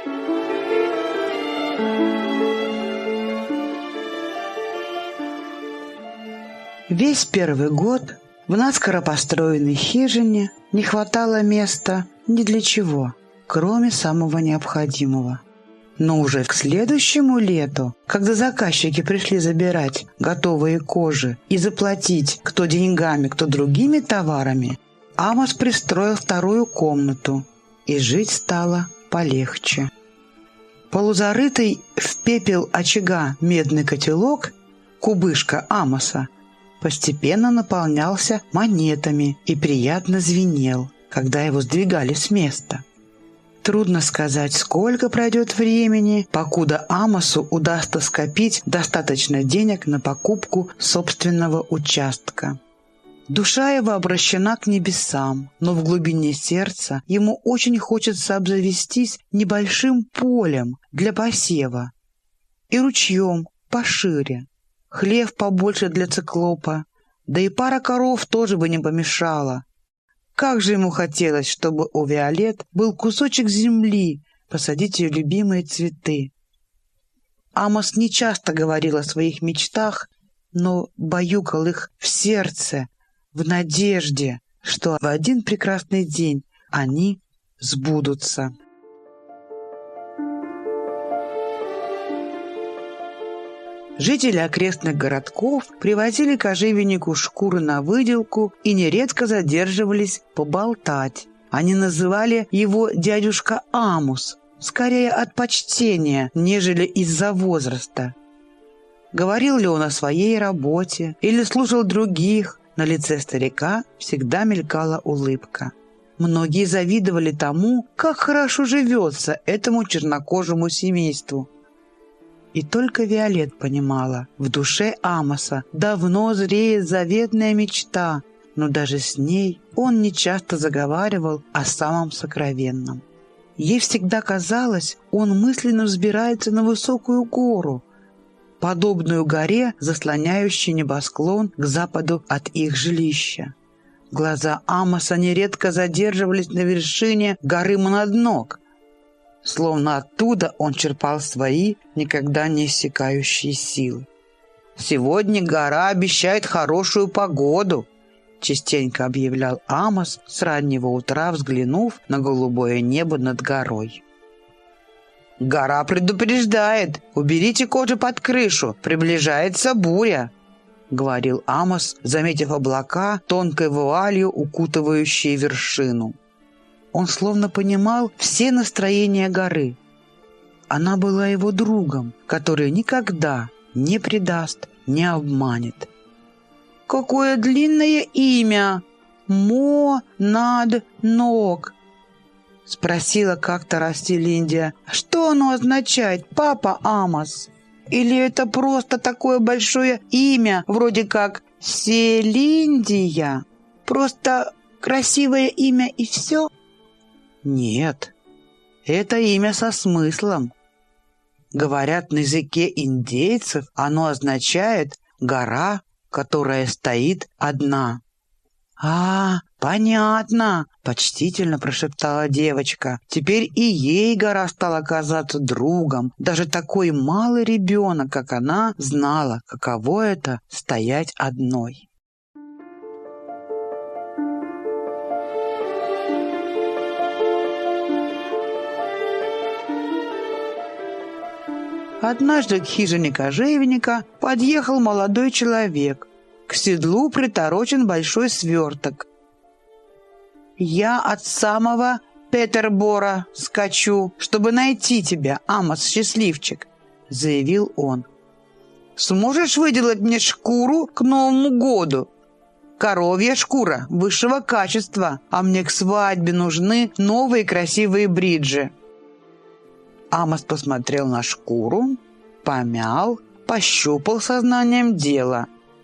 Весь первый год в наскоро построенной хижине не хватало места ни для чего, кроме самого необходимого. Но уже к следующему лету, когда заказчики пришли забирать готовые кожи и заплатить кто деньгами, кто другими товарами, Амос пристроил вторую комнату, и жить стало полегче. Полузарытый в пепел очага медный котелок, кубышка Амоса, постепенно наполнялся монетами и приятно звенел, когда его сдвигали с места. Трудно сказать, сколько пройдет времени, покуда Амосу удастся скопить достаточно денег на покупку собственного участка. Душа его обращена к небесам, но в глубине сердца ему очень хочется обзавестись небольшим полем для посева и ручьем пошире, хлев побольше для циклопа, да и пара коров тоже бы не помешала. Как же ему хотелось, чтобы у Виолет был кусочек земли, посадить ее любимые цветы. Амос нечасто говорил о своих мечтах, но баюкал их в сердце, в надежде, что в один прекрасный день они сбудутся. Жители окрестных городков привозили кожевеннику шкуры на выделку и нередко задерживались поболтать. Они называли его дядюшка Амус, скорее от почтения, нежели из-за возраста. Говорил ли он о своей работе или слушал других, на лице старика всегда мелькала улыбка. Многие завидовали тому, как хорошо живется этому чернокожему семейству. И только Виолет понимала, в душе Амоса давно зреет заветная мечта, но даже с ней он нечасто заговаривал о самом сокровенном. Ей всегда казалось, он мысленно взбирается на высокую гору, подобную горе, заслоняющей небосклон к западу от их жилища. Глаза Амоса нередко задерживались на вершине горы Монаднок, словно оттуда он черпал свои никогда не иссякающие силы. «Сегодня гора обещает хорошую погоду», — частенько объявлял Амос с раннего утра, взглянув на голубое небо над горой. «Гора предупреждает. Уберите кожу под крышу. Приближается буря», — говорил Амос, заметив облака, тонкой вуалью укутывающие вершину. Он словно понимал все настроения горы. Она была его другом, который никогда не предаст, не обманет. «Какое длинное имя! Мо-над-ног!» — спросила как-то Растилиндия. «Что оно означает, папа Амос? Или это просто такое большое имя, вроде как Селиндия? Просто красивое имя и все?» «Нет, это имя со смыслом. Говорят, на языке индейцев оно означает «гора, которая стоит одна». Понятно», — почтительно прошептала девочка. Теперь и ей гора стала казаться другом. Даже такой малый ребенок, как она, знала, каково это — стоять одной. Однажды к хижине кожевенника подъехал молодой человек. К седлу приторочен большой сверток. «Я от самого Петербора скачу, чтобы найти тебя, Амос-счастливчик», — заявил он. «Сможешь выделать мне шкуру к Новому году? Коровья шкура высшего качества, а мне к свадьбе нужны новые красивые бриджи». Амос посмотрел на шкуру, помял, пощупал сознанием дела.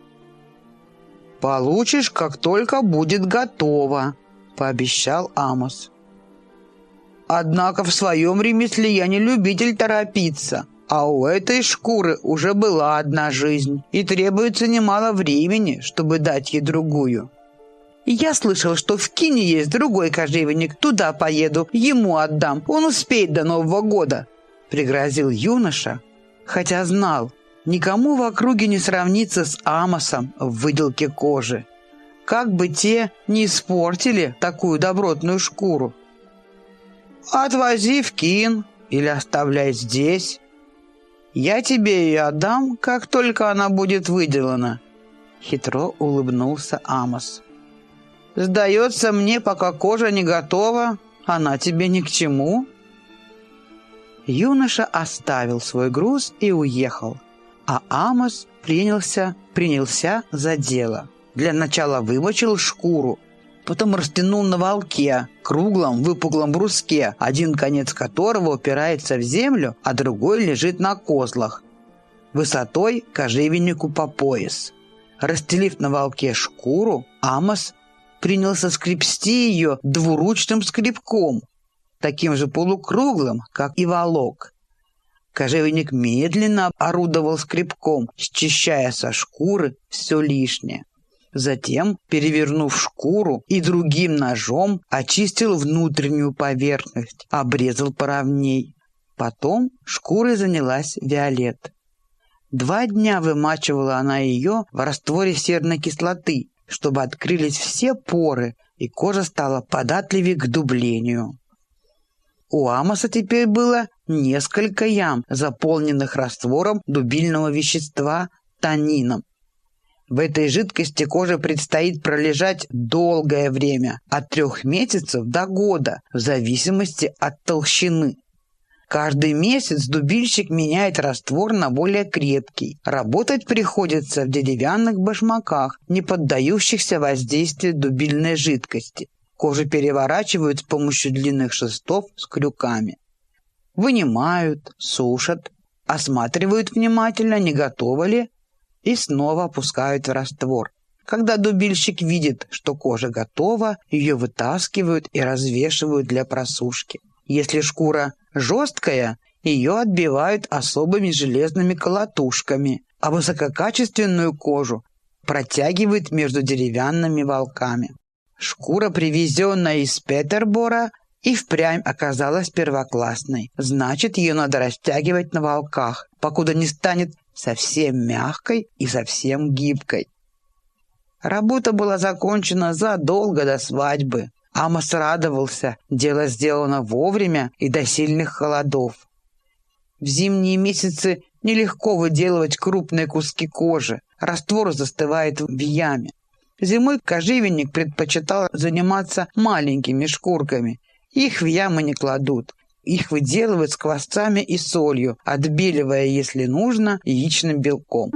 «Получишь, как только будет готово», — пообещал Амос. «Однако в своем ремесле я не любитель торопиться, а у этой шкуры уже была одна жизнь, и требуется немало времени, чтобы дать ей другую». «Я слышал, что в Кине есть другой кожевенник. Туда поеду, ему отдам. Он успеет до Нового года», — пригрозил юноша, хотя знал, никому в округе не сравнится с Амосом в выделке кожи. Как бы те не испортили такую добротную шкуру. «Отвози в Кин или оставляй здесь. Я тебе ее отдам, как только она будет выделана», — хитро улыбнулся Амос. «Сдается мне, пока кожа не готова, она тебе ни к чему». Юноша оставил свой груз и уехал, а Амос принялся за дело. Для начала вымочил шкуру, потом растянул на волке, круглом выпуклом бруске, один конец которого упирается в землю, а другой лежит на козлах, высотой кожевеннику по пояс. Расстелив на волке шкуру, Амос принялся скребсти ее двуручным скребком, таким же полукруглым, как и волок. Кожевенник медленно орудовал скребком, счищая со шкуры все лишнее. Затем, перевернув шкуру и другим ножом, очистил внутреннюю поверхность, обрезал поровней. Потом шкурой занялась Виолет. 2 дня вымачивала она ее в растворе серной кислоты, чтобы открылись все поры, и кожа стала податливее к дублению. У Амоса теперь было несколько ям, заполненных раствором дубильного вещества танином. В этой жидкости коже предстоит пролежать долгое время, от 3 месяцев до года, в зависимости от толщины. Каждый месяц дубильщик меняет раствор на более крепкий. Работать приходится в деревянных башмаках, не поддающихся воздействию дубильной жидкости. Кожу переворачивают с помощью длинных шестов с крюками. Вынимают, сушат, осматривают внимательно, не готова ли, и снова опускают в раствор. Когда дубильщик видит, что кожа готова, ее вытаскивают и развешивают для просушки. Если шкура жесткая, ее отбивают особыми железными колотушками, а высококачественную кожу протягивают между деревянными волками. Шкура, привезенная из Петербора, и впрямь оказалась первоклассной. Значит, ее надо растягивать на волках, покуда не станет совсем мягкой и совсем гибкой. Работа была закончена задолго до свадьбы. Амос радовался, дело сделано вовремя и до сильных холодов. В зимние месяцы нелегко выделывать крупные куски кожи, раствор застывает в яме. Зимой кожевенник предпочитал заниматься маленькими шкурками. Их в ямы не кладут. Их выделывают сквозцами и солью, отбеливая, если нужно, яичным белком.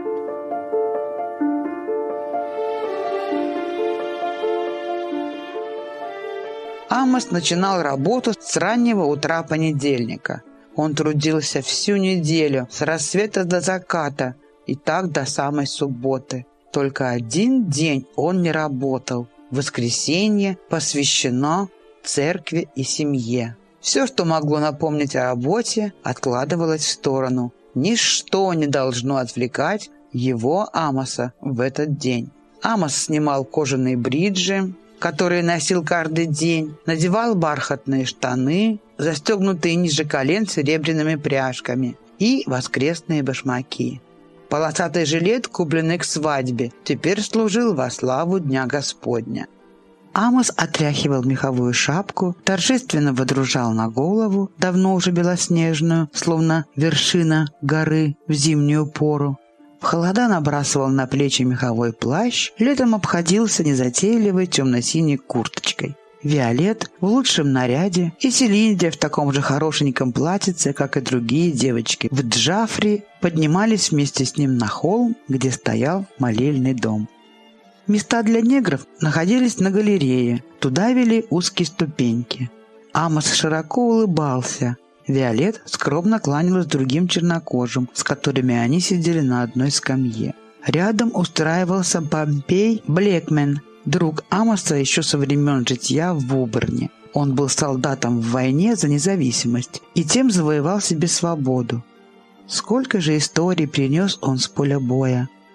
Амос начинал работу с раннего утра понедельника. Он трудился всю неделю, с рассвета до заката, и так до самой субботы. Только 1 день он не работал. Воскресенье посвящено церкви и семье. Все, что могло напомнить о работе, откладывалось в сторону. Ничто не должно отвлекать его, Амоса, в этот день. Амос снимал кожаные бриджи, которые носил каждый день, надевал бархатные штаны, застегнутые ниже колен серебряными пряжками, и воскресные башмаки. Полосатый жилет, купленный к свадьбе, теперь служил во славу Дня Господня. Амос отряхивал меховую шапку, торжественно водружал на голову, давно уже белоснежную, словно вершина горы в зимнюю пору. В холода набрасывал на плечи меховой плащ, летом обходился незатейливой темно-синей курточкой. Виолет в лучшем наряде и Селинде в таком же хорошеньком платьице, как и другие девочки, в Джафри поднимались вместе с ним на холм, где стоял молельный дом. Места для негров находились на галерее, туда вели узкие ступеньки. Амос широко улыбался. Виолет скромно кланялась другим чернокожим, с которыми они сидели на одной скамье. Рядом устраивался Помпей Блекмен, друг Амоса еще со времен житья в Вуберне. Он был солдатом в войне за независимость и тем завоевал себе свободу. Сколько же историй принес он с поля боя.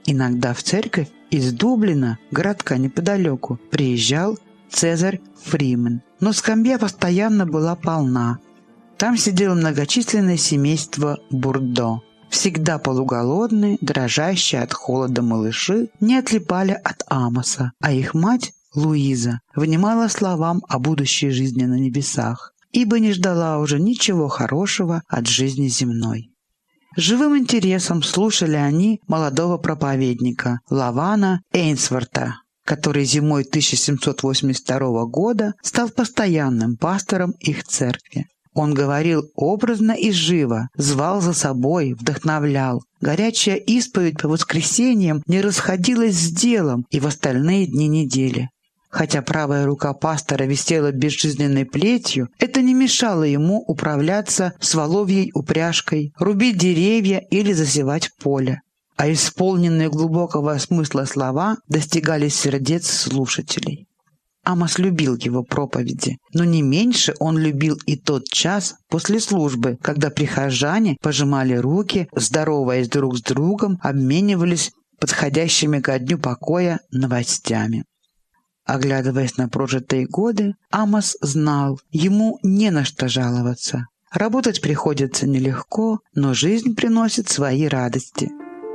Иногда в церковь из Дублина, городка неподалеку, приезжал Цезарь Фримен, но скамья постоянно была полна. Там сидело многочисленное семейство Бурдо. Всегда полуголодные, дрожащие от холода малыши не отлипали от Амоса, а их мать, Луиза, внимала словам о будущей жизни на небесах, ибо не ждала уже ничего хорошего от жизни земной. Живым интересом слушали они молодого проповедника Лавана Эйнсворта, который зимой 1782 года стал постоянным пастором их церкви. Он говорил образно и живо, звал за собой, вдохновлял. Горячая исповедь по воскресеньям не расходилась с делом и в остальные дни недели. Хотя правая рука пастора висела безжизненной плетью, это не мешало ему управляться с воловьей упряжкой, рубить деревья или засевать поле. А исполненные глубокого смысла слова достигали сердец слушателей. Амос любил его проповеди, но не меньше он любил и тот час после службы, когда прихожане пожимали руки, здороваясь друг с другом, обменивались подходящими ко дню покоя новостями. Оглядываясь на прожитые годы, Амос знал, ему не на что жаловаться. Работать приходится нелегко, но жизнь приносит свои радости.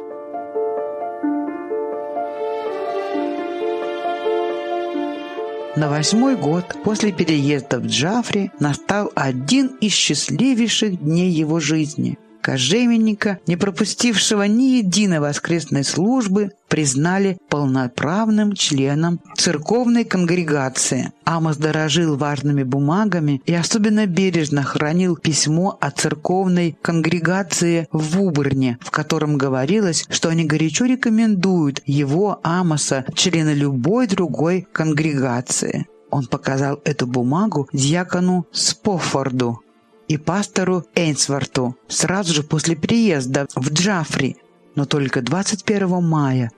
На 8-й год после переезда в Джафри настал один из счастливейших дней его жизни. Кожевенника, не пропустившего ни единой воскресной службы, признали полноправным членом церковной конгрегации. Амос дорожил важными бумагами и особенно бережно хранил письмо от церковной конгрегации в Уборне, в котором говорилось, что они горячо рекомендуют его, Амоса, члены любой другой конгрегации. Он показал эту бумагу дьякону Споффорду и пастору Эйнсворту сразу же после приезда в Джафри, но только 21 мая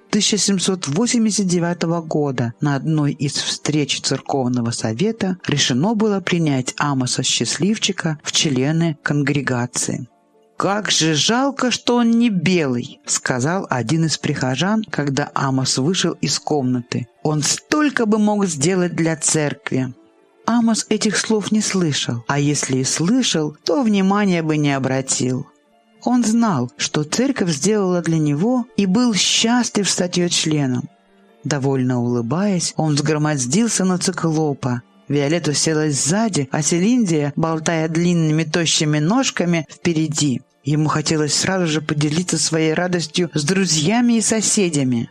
1789 года на одной из встреч церковного совета решено было принять Амоса Счастливчика в члены конгрегации. «Как же жалко, что он не белый», — сказал один из прихожан, когда Амос вышел из комнаты. «Он столько бы мог сделать для церкви». Амос этих слов не слышал, а если и слышал, то внимания бы не обратил. Он знал, что церковь сделала для него, и был счастлив стать ее членом. Довольно улыбаясь, он взгромоздился на циклопа. Виолетта уселась сзади, а Селиндия, болтая длинными тощими ножками, впереди. Ему хотелось сразу же поделиться своей радостью с друзьями и соседями.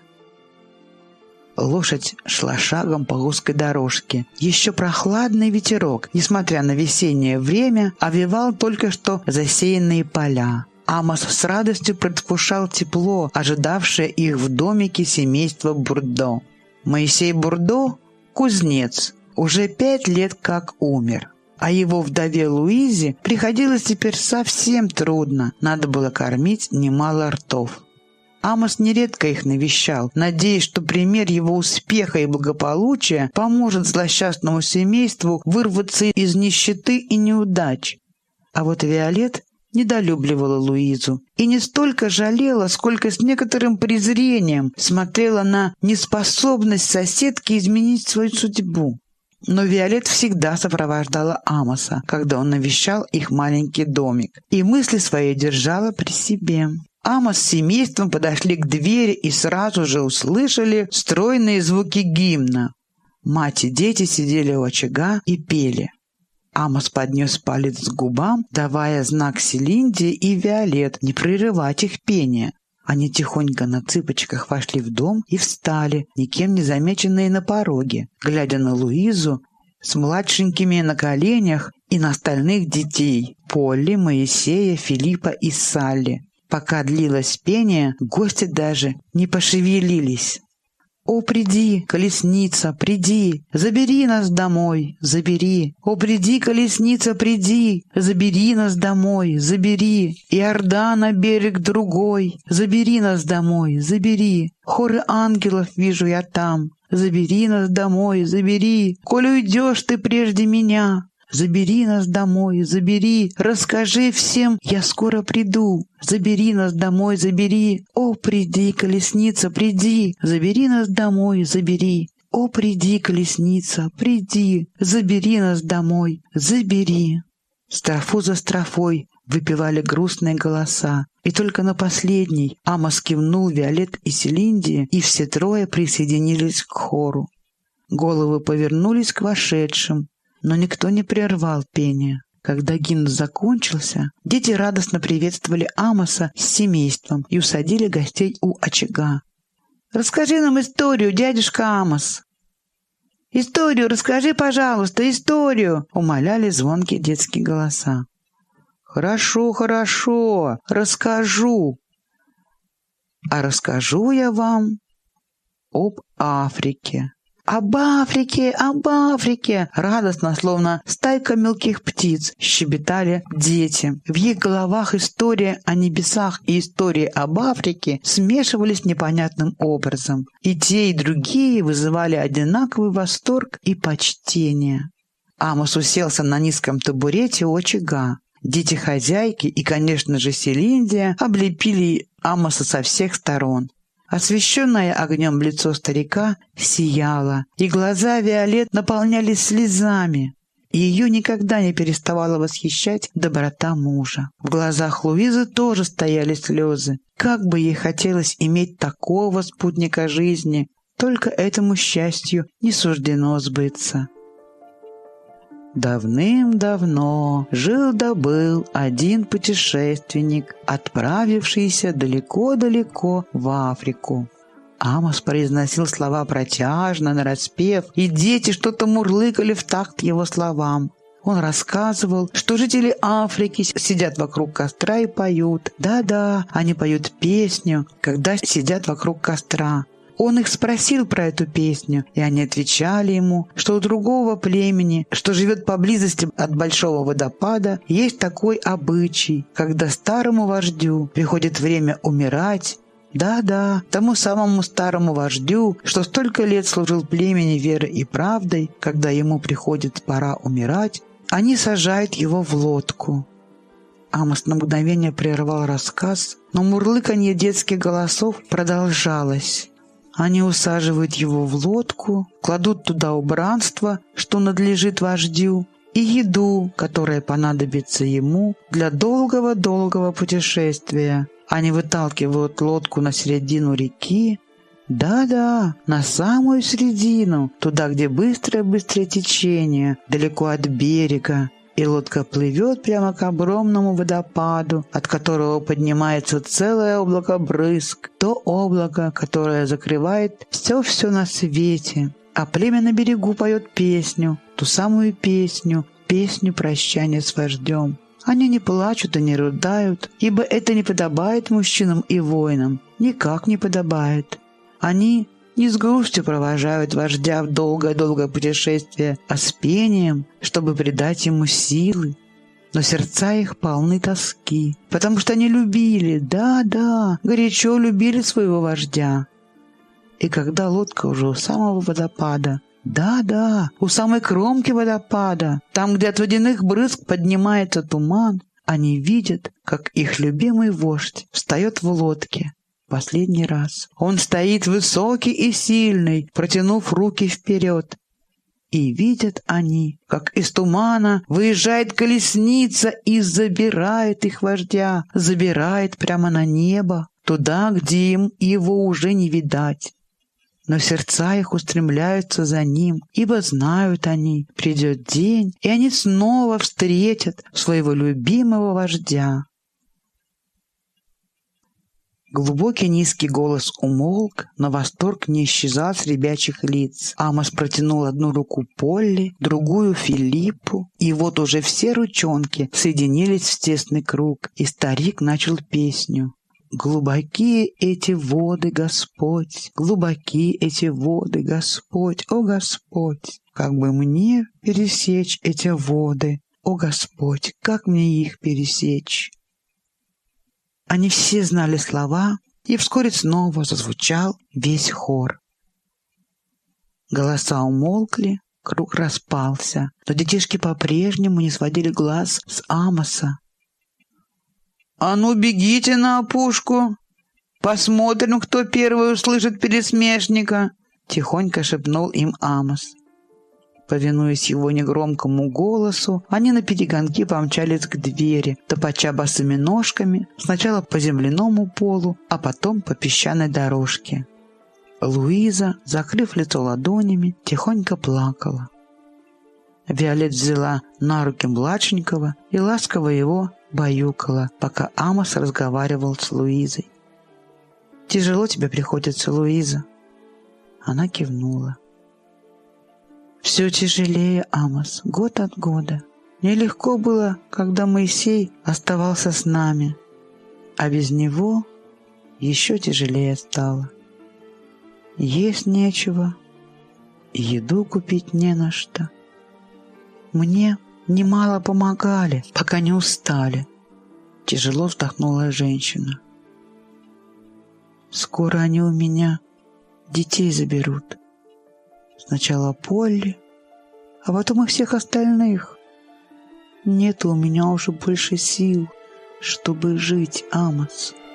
Лошадь шла шагом по узкой дорожке. Еще прохладный ветерок, несмотря на весеннее время, овевал только что засеянные поля. Амос с радостью предвкушал тепло, ожидавшее их в домике семейства Бурдо. Моисей Бурдо – кузнец, уже 5 лет как умер. А его вдове Луизе приходилось теперь совсем трудно, надо было кормить немало ртов. Амос нередко их навещал, надеясь, что пример его успеха и благополучия поможет злосчастному семейству вырваться из нищеты и неудач. А вот Виолет недолюбливала Луизу и не столько жалела, сколько с некоторым презрением смотрела на неспособность соседки изменить свою судьбу. Но Виолет всегда сопровождала Амоса, когда он навещал их маленький домик, и мысли свои держала при себе. Амос с семейством подошли к двери и сразу же услышали стройные звуки гимна. Мать и дети сидели у очага и пели. Амос поднес палец к губам, давая знак Селинде и Виолет не прерывать их пение. Они тихонько на цыпочках вошли в дом и встали, никем не замеченные на пороге, глядя на Луизу с младшенькими на коленях и на остальных детей – Полли, Моисея, Филиппа и Салли. Пока длилось пение, гости даже не пошевелились. «О, приди, колесница, приди, забери нас домой, забери! О, приди, колесница, приди, забери нас домой, забери! Иордан на берег другой, забери нас домой, забери! Хоры ангелов вижу я там, забери нас домой, забери! Коль уйдешь ты прежде меня, Забери нас домой, забери, расскажи всем, я скоро приду. Забери нас домой, забери, о, приди, колесница, приди, забери нас домой, забери. О, приди, колесница, приди, забери нас домой, забери. Строфу за строфой выпевали грустные голоса, и только на последней Амос кивнул Виолет и Селиндии, и все трое присоединились к хору. Головы повернулись к вошедшим, но никто не прервал пение. Когда гимн закончился, дети радостно приветствовали Амоса с семейством и усадили гостей у очага. «Расскажи нам историю, дядюшка Амос!» «Историю расскажи, пожалуйста, историю!» — умоляли звонкие детские голоса. «Хорошо, хорошо, расскажу. А расскажу я вам об Африке». «Об Африке, об Африке!» Радостно, словно стайка мелких птиц, щебетали дети. В их головах история о небесах и история об Африке смешивались непонятным образом. И те, и другие вызывали одинаковый восторг и почтение. Амос уселся на низком табурете у очага. Дети-хозяйки и, конечно же, Селиндия облепили Амоса со всех сторон. Освещенное огнем лицо старика сияло, и глаза Виолет наполнялись слезами. И ее никогда не переставала восхищать доброта мужа. В глазах Луизы тоже стояли слезы. Как бы ей хотелось иметь такого спутника жизни, только этому счастью не суждено сбыться. Давным-давно жил-да-был один путешественник, отправившийся далеко-далеко в Африку. Амос произносил слова протяжно, нараспев, и дети что-то мурлыкали в такт его словам. Он рассказывал, что жители Африки сидят вокруг костра и поют. Да-да, они поют песню, когда сидят вокруг костра. Он их спросил про эту песню, и они отвечали ему, что у другого племени, что живет поблизости от большого водопада, есть такой обычай, когда старому вождю приходит время умирать. Да-да, тому самому старому вождю, что столько лет служил племени верой и правдой, когда ему приходит пора умирать, они сажают его в лодку. Амос на мгновение прервал рассказ, но мурлыканье детских голосов продолжалось. Они усаживают его в лодку, кладут туда убранство, что надлежит вождю, и еду, которая понадобится ему для долгого-долгого путешествия. Они выталкивают лодку на середину реки. Да-да, на самую середину, туда, где быстрое-быстрое течение, далеко от берега. И лодка плывет прямо к огромному водопаду, от которого поднимается целое облако брызг, то облако, которое закрывает все-все на свете. А племя на берегу поет песню, ту самую песню, песню прощания с вождем. Они не плачут и не рыдают, ибо это не подобает мужчинам и воинам, никак не подобает. Они не с грустью провожают вождя в долгое-долгое путешествие, а с пением, чтобы придать ему силы. Но сердца их полны тоски, потому что они любили, да-да, горячо любили своего вождя. И когда лодка уже у самого водопада, да-да, у самой кромки водопада, там, где от водяных брызг поднимается туман, они видят, как их любимый вождь встает в лодке. Последний раз. Он стоит высокий и сильный, протянув руки вперед. И видят они, как из тумана выезжает колесница и забирает их вождя, забирает прямо на небо, туда, где им его уже не видать. Но сердца их устремляются за ним, ибо знают они, придет день, и они снова встретят своего любимого вождя. Глубокий низкий голос умолк, но восторг не исчезал с ребячих лиц. Амос протянул одну руку Полли, другую Филиппу, и вот уже все ручонки соединились в тесный круг, и старик начал песню. «Глубокие эти воды, Господь, глубокие эти воды, Господь, о Господь! Как бы мне пересечь эти воды, о Господь, как мне их пересечь?» Они все знали слова, и вскоре снова зазвучал весь хор. Голоса умолкли, круг распался, но детишки по-прежнему не сводили глаз с Амоса. «А ну, бегите на опушку! Посмотрим, кто первый услышит пересмешника!» — тихонько шепнул им Амос. Повинуясь его негромкому голосу, они наперегонки помчались к двери, топача босыми ножками, сначала по земляному полу, а потом по песчаной дорожке. Луиза, закрыв лицо ладонями, тихонько плакала. Виолет взяла на руки младшенького и ласково его баюкала, пока Амос разговаривал с Луизой. «Тяжело тебе приходится, Луиза?» Она кивнула. «Все тяжелее, Амос, год от года. Нелегко было, когда Моисей оставался с нами, а без него еще тяжелее стало. Есть нечего, и еду купить не на что. Мне немало помогали, пока не устали». Тяжело вздохнула женщина. «Скоро они у меня детей заберут. Сначала Полли, а потом и всех остальных. Нет у меня уже больше сил, чтобы жить, Амос».